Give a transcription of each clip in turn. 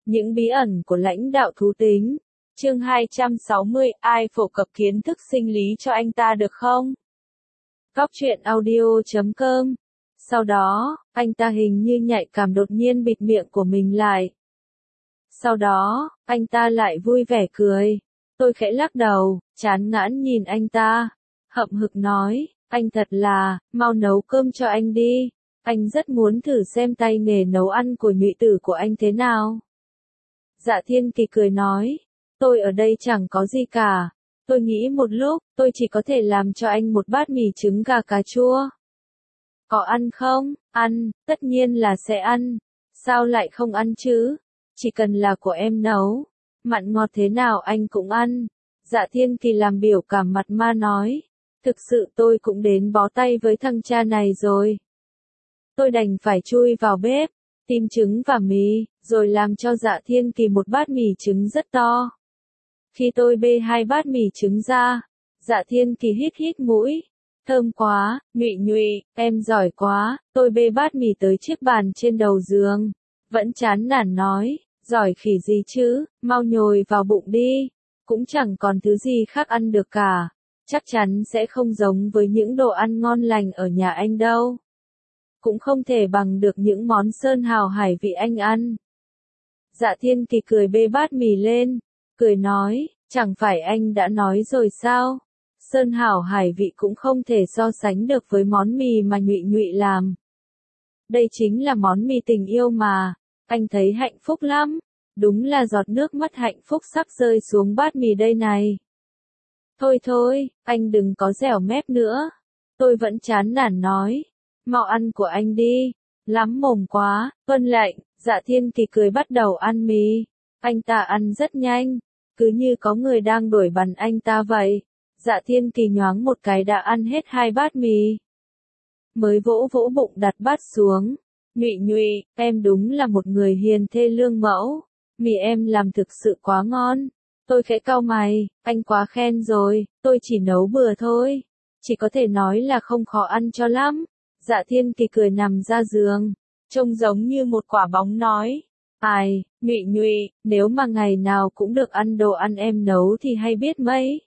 Những bí ẩn của lãnh đạo thú tính. Chương 260, ai phổ cập kiến thức sinh lý cho anh ta được không? Góc truyện audio.com. Sau đó, anh ta hình như nhạy cảm đột nhiên bịt miệng của mình lại. Sau đó, anh ta lại vui vẻ cười. Tôi khẽ lắc đầu, chán ngãn nhìn anh ta. Hậm hực nói, anh thật là, mau nấu cơm cho anh đi. Anh rất muốn thử xem tay nghề nấu ăn của nhụy tử của anh thế nào. Dạ Thiên Kỳ cười nói, tôi ở đây chẳng có gì cả. Tôi nghĩ một lúc, tôi chỉ có thể làm cho anh một bát mì trứng gà cà chua. Có ăn không? Ăn, tất nhiên là sẽ ăn. Sao lại không ăn chứ? Chỉ cần là của em nấu. Mặn ngọt thế nào anh cũng ăn. Dạ Thiên Kỳ làm biểu cảm mặt ma nói. Thực sự tôi cũng đến bó tay với thằng cha này rồi. Tôi đành phải chui vào bếp, tìm trứng và mì, rồi làm cho Dạ Thiên Kỳ một bát mì trứng rất to. Khi tôi bê hai bát mì trứng ra, Dạ Thiên Kỳ hít hít mũi. Thơm quá, Nhụy Nhụy, em giỏi quá. Tôi bê bát mì tới chiếc bàn trên đầu giường. Vẫn chán nản nói, giỏi khỉ gì chứ, mau nhồi vào bụng đi. Cũng chẳng còn thứ gì khác ăn được cả. Chắc chắn sẽ không giống với những đồ ăn ngon lành ở nhà anh đâu. Cũng không thể bằng được những món sơn hào hải vị anh ăn. Dạ Thiên Kỳ cười bê bát mì lên, cười nói, chẳng phải anh đã nói rồi sao? Sơn hào hải vị cũng không thể so sánh được với món mì mà Nhụy Nhụy làm. Đây chính là món mì tình yêu mà, anh thấy hạnh phúc lắm. Đúng là giọt nước mắt hạnh phúc sắp rơi xuống bát mì đây này. Thôi thôi, anh đừng có dẻo mép nữa. Tôi vẫn chán nản nói. Mau ăn của anh đi. Lắm mồm quá, tuân lệnh. Dạ Thiên Kỳ cười bắt đầu ăn mì. Anh ta ăn rất nhanh. Cứ như có người đang đuổi bằn anh ta vậy. Dạ Thiên Kỳ nhoáng một cái đã ăn hết hai bát mì. Mới vỗ vỗ bụng đặt bát xuống. Nhụy Nhụy, em đúng là một người hiền thê lương mẫu. Mì em làm thực sự quá ngon. Tôi khẽ cau mày, anh quá khen rồi, tôi chỉ nấu bừa thôi. Chỉ có thể nói là không khó ăn cho lắm. Dạ Thiên Kỳ cười nằm ra giường, trông giống như một quả bóng nói. Ai, Nhụy Nhụy, nếu mà ngày nào cũng được ăn đồ ăn em nấu thì hay biết mấy.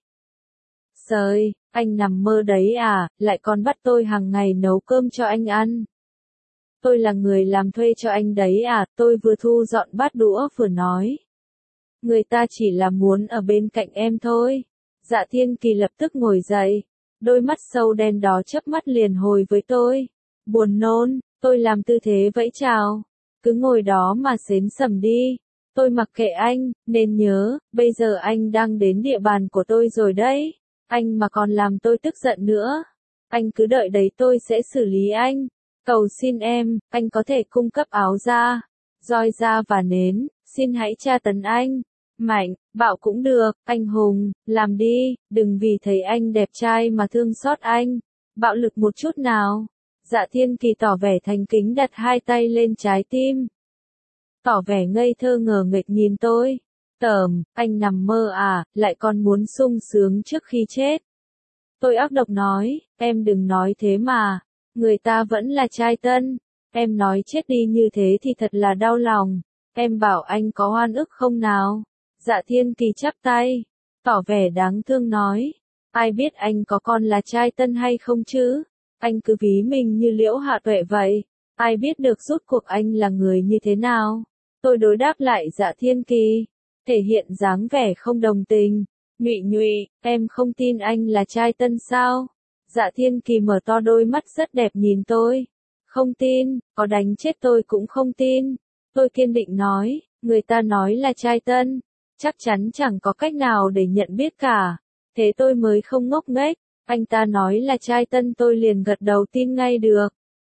Sời, anh nằm mơ đấy à, lại còn bắt tôi hàng ngày nấu cơm cho anh ăn. Tôi là người làm thuê cho anh đấy à, tôi vừa thu dọn bát đũa vừa nói. Người ta chỉ là muốn ở bên cạnh em thôi. Dạ Thiên Kỳ lập tức ngồi dậy. Đôi mắt sâu đen đó chớp mắt liền hồi với tôi. Buồn nôn, tôi làm tư thế vẫy chào. Cứ ngồi đó mà xến xẩm đi. Tôi mặc kệ anh, nên nhớ, bây giờ anh đang đến địa bàn của tôi rồi đấy. Anh mà còn làm tôi tức giận nữa. Anh cứ đợi đấy tôi sẽ xử lý anh. Cầu xin em, anh có thể cung cấp áo da, roi da và nến, xin hãy tra tấn anh. Mạnh, bạo cũng được, anh hùng, làm đi, đừng vì thấy anh đẹp trai mà thương xót anh. Bạo lực một chút nào. Dạ Thiên Kỳ tỏ vẻ thành kính đặt hai tay lên trái tim. Tỏ vẻ ngây thơ ngờ nghệch nhìn tôi. Tởm, anh nằm mơ à, lại còn muốn sung sướng trước khi chết. Tôi ác độc nói, em đừng nói thế mà. Người ta vẫn là trai tân. Em nói chết đi như thế thì thật là đau lòng. Em bảo anh có oan ức không nào? Dạ Thiên Kỳ chắp tay, tỏ vẻ đáng thương nói. Ai biết anh có còn là trai tân hay không chứ? Anh cứ ví mình như Liễu Hạ Tuệ vậy. Ai biết được rốt cuộc anh là người như thế nào? Tôi đối đáp lại Dạ Thiên Kỳ, thể hiện dáng vẻ không đồng tình. Nhụy Nhụy, em không tin anh là trai tân sao? Dạ Thiên Kỳ mở to đôi mắt rất đẹp nhìn tôi. Không tin, có đánh chết tôi cũng không tin. Tôi kiên định nói, người ta nói là trai tân. Chắc chắn chẳng có cách nào để nhận biết cả. Thế tôi mới không ngốc nghếch. Anh ta nói là trai tân tôi liền gật đầu tin ngay được.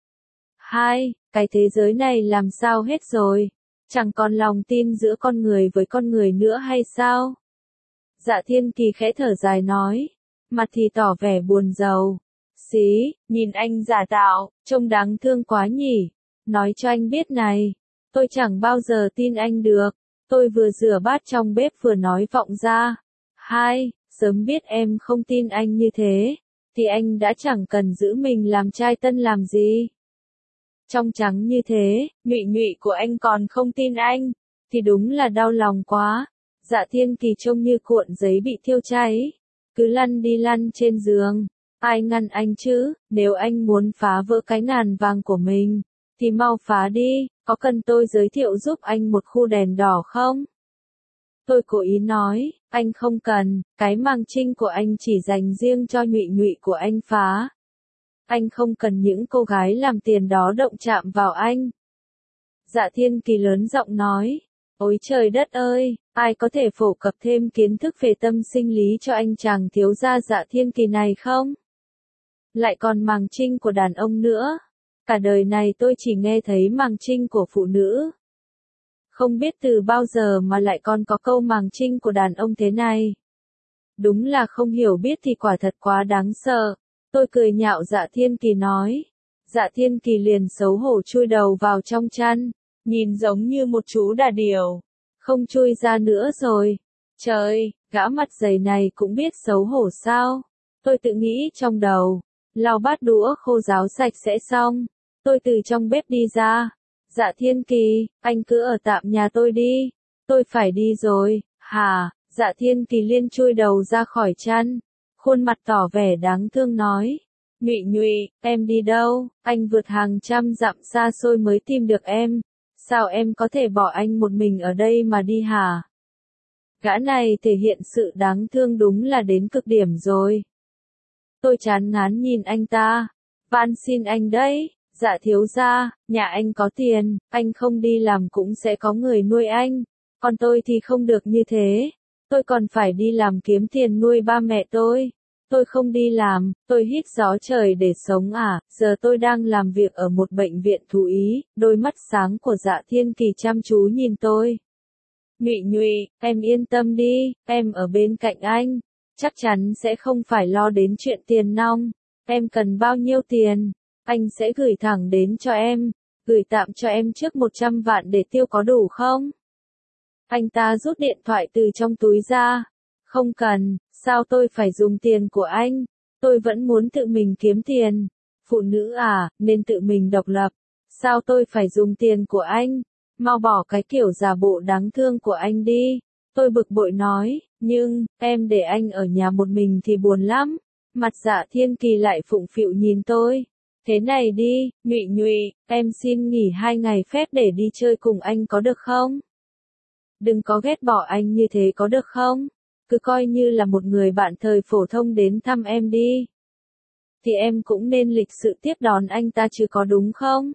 Hai, cái thế giới này làm sao hết rồi? Chẳng còn lòng tin giữa con người với con người nữa hay sao? Dạ Thiên Kỳ khẽ thở dài nói. Mặt thì tỏ vẻ buồn rầu. Xí, nhìn anh giả tạo, trông đáng thương quá nhỉ. Nói cho anh biết này. Tôi chẳng bao giờ tin anh được. Tôi vừa rửa bát trong bếp vừa nói vọng ra. Hai, sớm biết em không tin anh như thế, thì anh đã chẳng cần giữ mình làm trai tân làm gì. Trong trắng như thế, Nhụy Nhụy của anh còn không tin anh, thì đúng là đau lòng quá. Dạ Thiên Kỳ trông như cuộn giấy bị thiêu cháy, cứ lăn đi lăn trên giường. Ai ngăn anh chứ, nếu anh muốn phá vỡ cái ngàn vàng của mình, thì mau phá đi, có cần tôi giới thiệu giúp anh một khu đèn đỏ không? Tôi cố ý nói, anh không cần, cái màng trinh của anh chỉ dành riêng cho nhụy nhụy của anh phá. Anh không cần những cô gái làm tiền đó động chạm vào anh. Dạ Thiên Kỳ lớn giọng nói, ôi trời đất ơi, ai có thể phổ cập thêm kiến thức về tâm sinh lý cho anh chàng thiếu gia Dạ Thiên Kỳ này không? Lại còn màng trinh của đàn ông nữa. Cả đời này tôi chỉ nghe thấy màng trinh của phụ nữ. Không biết từ bao giờ mà lại còn có câu màng trinh của đàn ông thế này. Đúng là không hiểu biết thì quả thật quá đáng sợ. Tôi cười nhạo Dạ Thiên Kỳ nói. Dạ Thiên Kỳ liền xấu hổ chui đầu vào trong chăn, nhìn giống như một chú đà điểu. Không chui ra nữa rồi. Trời, gã mặt dày này cũng biết xấu hổ sao? Tôi tự nghĩ trong đầu. Lau bát đũa khô ráo sạch sẽ xong. Tôi từ trong bếp đi ra. Dạ Thiên Kỳ, anh cứ ở tạm nhà tôi đi. Tôi phải đi rồi. Hả? Dạ Thiên Kỳ liên chui đầu ra khỏi chăn. Khuôn mặt tỏ vẻ đáng thương nói. Nhụy nhụy, em đi đâu? Anh vượt hàng trăm dặm xa xôi mới tìm được em. Sao em có thể bỏ anh một mình ở đây mà đi hả? Gã này thể hiện sự đáng thương đúng là đến cực điểm rồi. Tôi chán ngán nhìn anh ta. Van xin anh đấy. Dạ thiếu gia, nhà anh có tiền, anh không đi làm cũng sẽ có người nuôi anh. Còn tôi thì không được như thế. Tôi còn phải đi làm kiếm tiền nuôi ba mẹ tôi. Tôi không đi làm, tôi hít gió trời để sống à, giờ tôi đang làm việc ở một bệnh viện thú y. Đôi mắt sáng của Dạ Thiên Kỳ chăm chú nhìn tôi. Nhụy nhụy, em yên tâm đi, em ở bên cạnh anh. Chắc chắn sẽ không phải lo đến chuyện tiền nong. Em cần bao nhiêu tiền? Anh sẽ gửi thẳng đến cho em. Gửi tạm cho em trước 100 vạn để tiêu có đủ không? Anh ta rút điện thoại từ trong túi ra. Không cần, sao tôi phải dùng tiền của anh? Tôi vẫn muốn tự mình kiếm tiền. Phụ nữ à, nên tự mình độc lập. Sao tôi phải dùng tiền của anh? Mau bỏ cái kiểu giả bộ đáng thương của anh đi. Tôi bực bội nói, nhưng, em để anh ở nhà một mình thì buồn lắm. Mặt Dạ Thiên Kỳ lại phụng phịu nhìn tôi. Thế này đi, nhụy nhụy, em xin nghỉ 2 ngày phép để đi chơi cùng anh có được không? Đừng có ghét bỏ anh như thế có được không? Cứ coi như là một người bạn thời phổ thông đến thăm em đi. Thì em cũng nên lịch sự tiếp đón anh ta chứ có đúng không?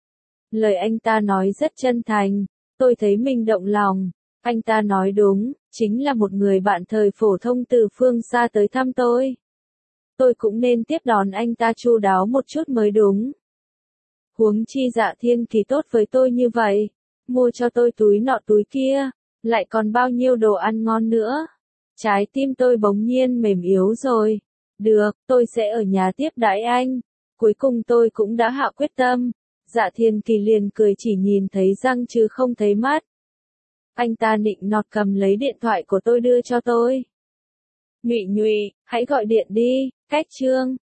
Lời anh ta nói rất chân thành, tôi thấy mình động lòng. Anh ta nói đúng, chính là một người bạn thời phổ thông từ phương xa tới thăm tôi. Tôi cũng nên tiếp đón anh ta chu đáo một chút mới đúng. Huống chi Dạ Thiên Kỳ tốt với tôi như vậy, mua cho tôi túi nọ túi kia, lại còn bao nhiêu đồ ăn ngon nữa. Trái tim tôi bỗng nhiên mềm yếu rồi. Được, tôi sẽ ở nhà tiếp đãi anh. Cuối cùng tôi cũng đã hạ quyết tâm. Dạ Thiên Kỳ liền cười chỉ nhìn thấy răng chứ không thấy mắt. Anh ta nịnh nọt cầm lấy điện thoại của tôi đưa cho tôi. Nhụy nhụy, hãy gọi điện đi, cách chương.